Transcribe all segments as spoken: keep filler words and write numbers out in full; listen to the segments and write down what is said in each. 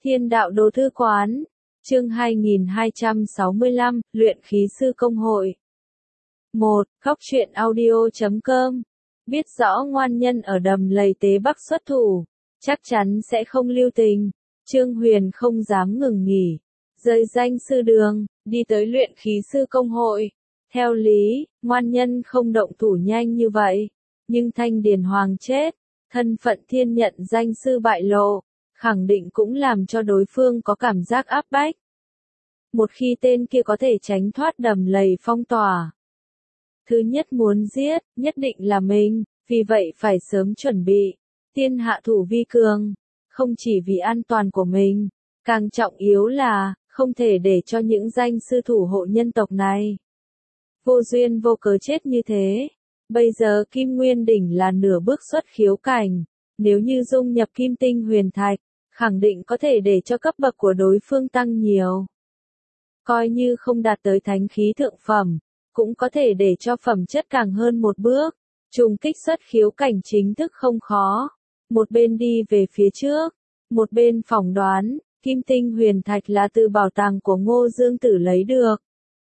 Thiên đạo đồ thư quán, chương hai nghìn hai trăm sáu mươi lăm, luyện khí sư công hội. một. Khóc chuyện audio chấm com. Biết rõ ngoan nhân ở đầm lầy Tế Bắc xuất thủ, chắc chắn sẽ không lưu tình. Trương Huyền không dám ngừng nghỉ, rời danh sư đường, đi tới luyện khí sư công hội. Theo lý, ngoan nhân không động thủ nhanh như vậy, nhưng Thanh Điền Hoàng chết, thân phận thiên nhận danh sư bại lộ, khẳng định cũng làm cho đối phương có cảm giác áp bách. Một khi tên kia có thể tránh thoát đầm lầy phong tỏa, thứ nhất muốn giết, nhất định là mình, vì vậy phải sớm chuẩn bị. Tiên hạ thủ vi cường, không chỉ vì an toàn của mình, càng trọng yếu là, không thể để cho những danh sư thủ hộ nhân tộc này vô duyên vô cớ chết như thế. Bây giờ Kim Nguyên Đỉnh là nửa bước xuất khiếu cảnh, nếu như dung nhập Kim Tinh Huyền Thạch, khẳng định có thể để cho cấp bậc của đối phương tăng nhiều. Coi như không đạt tới thánh khí thượng phẩm, cũng có thể để cho phẩm chất càng hơn một bước. Trùng kích xuất khiếu cảnh chính thức không khó. Một bên đi về phía trước, một bên phỏng đoán, Kim Tinh Huyền Thạch là từ bảo tàng của Ngô Dương Tử lấy được.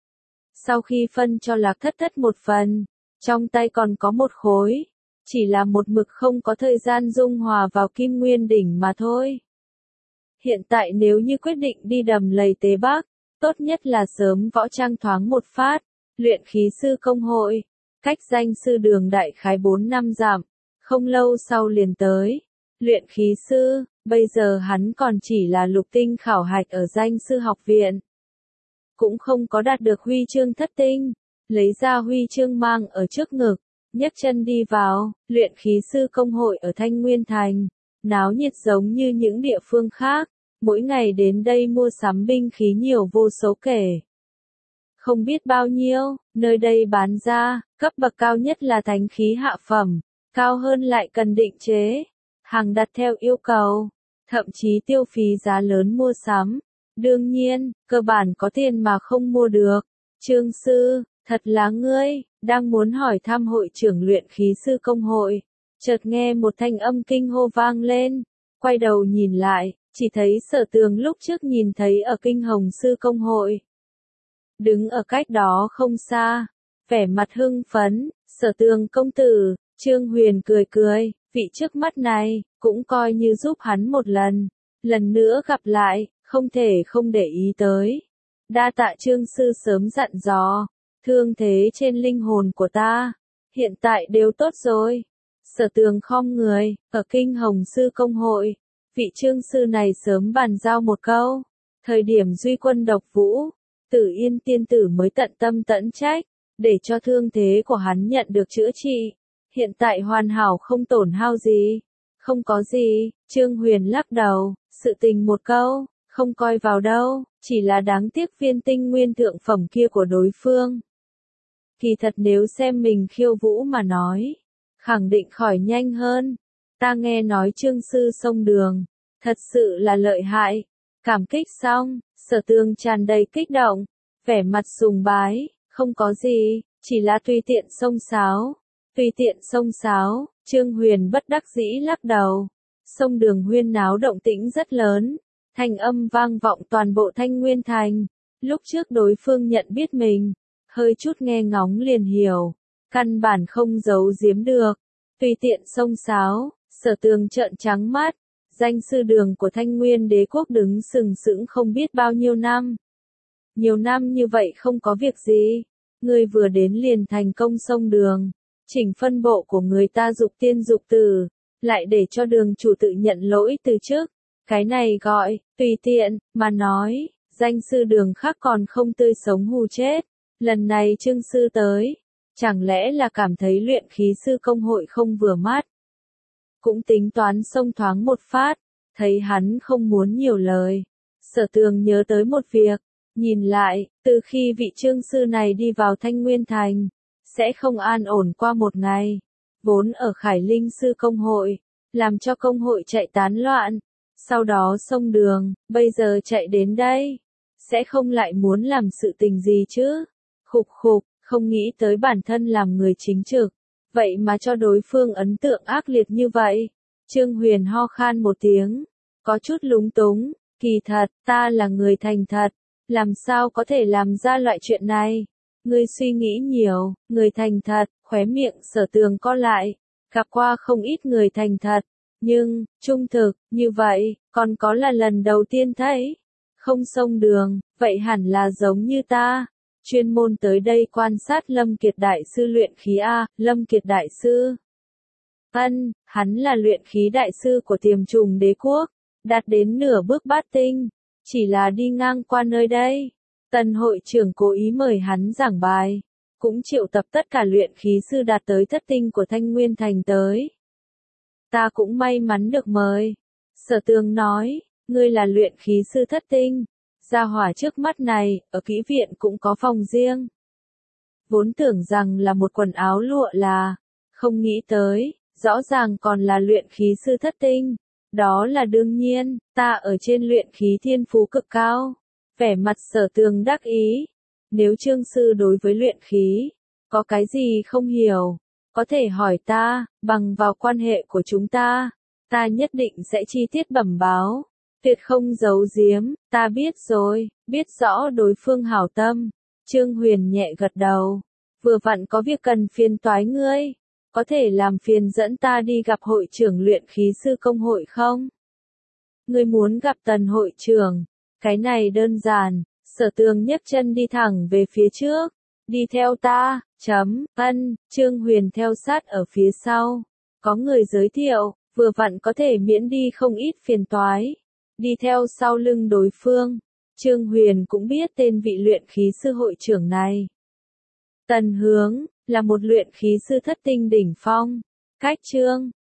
Sau khi phân cho Lạc Thất Thất một phần, trong tay còn có một khối, chỉ là một mực không có thời gian dung hòa vào Kim Nguyên Đỉnh mà thôi. Hiện tại nếu như quyết định đi đầm lầy Tế Bắc, tốt nhất là sớm võ trang thoáng một phát. Luyện khí sư công hội, cách danh sư đường đại khái bốn năm dặm, không lâu sau liền tới. Luyện khí sư, bây giờ hắn còn chỉ là lục tinh khảo hạch ở danh sư học viện, cũng không có đạt được huy chương thất tinh. Lấy ra huy chương mang ở trước ngực, nhấc chân đi vào. Luyện khí sư công hội ở Thanh Nguyên Thành, náo nhiệt giống như những địa phương khác, mỗi ngày đến đây mua sắm binh khí nhiều vô số kể. Không biết bao nhiêu, nơi đây bán ra, cấp bậc cao nhất là thánh khí hạ phẩm, cao hơn lại cần định chế, hàng đặt theo yêu cầu, thậm chí tiêu phí giá lớn mua sắm. Đương nhiên, cơ bản có tiền mà không mua được. Trương sư, thật là ngươi, đang muốn hỏi thăm hội trưởng luyện khí sư công hội, chợt nghe một thanh âm kinh hô vang lên, quay đầu nhìn lại, chỉ thấy Sở Tường lúc trước nhìn thấy ở Kinh Hồng sư công hội. Đứng ở cách đó không xa, vẻ mặt hưng phấn. Sở Tường công tử. Trương Huyền cười cười, vị trước mắt này, cũng coi như giúp hắn một lần. Lần nữa gặp lại, không thể không để ý tới. Đa tạ Trương sư sớm dặn dò, thương thế trên linh hồn của ta, hiện tại đều tốt rồi. Sở Tường khom người, ở Kinh Hồng sư công hội, vị Trương sư này sớm bàn giao một câu. Thời điểm duy quân độc vũ, Tử Yên tiên tử mới tận tâm tận trách, để cho thương thế của hắn nhận được chữa trị. Hiện tại hoàn hảo không tổn hao gì. Không có gì, Trương Huyền lắc đầu, sự tình một câu, không coi vào đâu, chỉ là đáng tiếc viên tinh nguyên thượng phẩm kia của đối phương. Kỳ thật nếu xem mình khiêu vũ mà nói, khẳng định khỏi nhanh hơn. Ta nghe nói Trương sư sông đường, thật sự là lợi hại. Cảm kích xong, Sở Tường tràn đầy kích động, vẻ mặt sùng bái, không có gì, chỉ là tùy tiện xông xáo. Tùy tiện xông xáo, Trương Huyền bất đắc dĩ lắc đầu. Sông đường huyên náo động tĩnh rất lớn, thanh âm vang vọng toàn bộ Thanh Nguyên Thành. Lúc trước đối phương nhận biết mình, hơi chút nghe ngóng liền hiểu, căn bản không giấu giếm được. Tùy tiện xông xáo, Sở Tường trợn trắng mắt. Danh sư đường của Thanh Nguyên Đế quốc đứng sừng sững không biết bao nhiêu năm. Nhiều năm như vậy không có việc gì, ngươi vừa đến liền thành công sông đường, chỉnh phân bộ của người ta dục tiên dục tử, lại để cho đường chủ tự nhận lỗi từ trước. Cái này gọi, tùy tiện, mà nói, danh sư đường khác còn không tươi sống hù chết. Lần này Trương sư tới, chẳng lẽ là cảm thấy luyện khí sư công hội không vừa mắt? Cũng tính toán xông thoáng một phát, thấy hắn không muốn nhiều lời. Sở Tường nhớ tới một việc, nhìn lại, từ khi vị Trương sư này đi vào Thanh Nguyên Thành, sẽ không an ổn qua một ngày. Vốn ở Khải Linh sư công hội, làm cho công hội chạy tán loạn, sau đó xông đường, bây giờ chạy đến đây, sẽ không lại muốn làm sự tình gì chứ? Khục khục, không nghĩ tới bản thân làm người chính trực, vậy mà cho đối phương ấn tượng ác liệt như vậy. Trương Huyền ho khan một tiếng, có chút lúng túng, Kỳ thật, ta là người thành thật, làm sao có thể làm ra loại chuyện này? Ngươi suy nghĩ nhiều, người thành thật, khóe miệng Sở Tường co lại, gặp qua không ít người thành thật, nhưng, trung thực, như vậy, còn có là lần đầu tiên thấy. Không xông đường, vậy hẳn là giống như ta. Chuyên môn tới đây quan sát Lâm Kiệt Đại Sư luyện khí A, Lâm Kiệt Đại Sư. Ân, hắn là luyện khí đại sư của Tiềm Trùng Đế Quốc, đạt đến nửa bước bát tinh, chỉ là đi ngang qua nơi đây. Tần hội trưởng cố ý mời hắn giảng bài, cũng triệu tập tất cả luyện khí sư đạt tới thất tinh của Thanh Nguyên Thành tới. Ta cũng may mắn được mời. Sở Tường nói, ngươi là luyện khí sư thất tinh, gia hỏa trước mắt này, ở kỹ viện cũng có phòng riêng. Vốn tưởng rằng là một quần áo lụa là, không nghĩ tới, rõ ràng còn là luyện khí sư thất tinh. Đó là đương nhiên, ta ở trên luyện khí thiên phú cực cao. Vẻ mặt Sở Tường đắc ý. Nếu Trương sư đối với luyện khí, có cái gì không hiểu, có thể hỏi ta, bằng vào quan hệ của chúng ta, ta nhất định sẽ chi tiết bẩm báo. Tuyệt không giấu giếm, ta biết rồi, biết rõ đối phương hảo tâm. Trương Huyền nhẹ gật đầu. Vừa vặn có việc cần phiền toái ngươi. Có thể làm phiền dẫn ta đi gặp hội trưởng luyện khí sư công hội không? Ngươi muốn gặp Tần hội trưởng. Cái này đơn giản. Sở Tường nhấc chân đi thẳng về phía trước. Đi theo ta, chấm, ân, Trương Huyền theo sát ở phía sau. Có người giới thiệu, vừa vặn có thể miễn đi không ít phiền toái. Đi theo sau lưng đối phương. Trương Huyền cũng biết tên vị luyện khí sư hội trưởng này. Tần Hướng, là một luyện khí sư thất tinh đỉnh phong. Cách Trương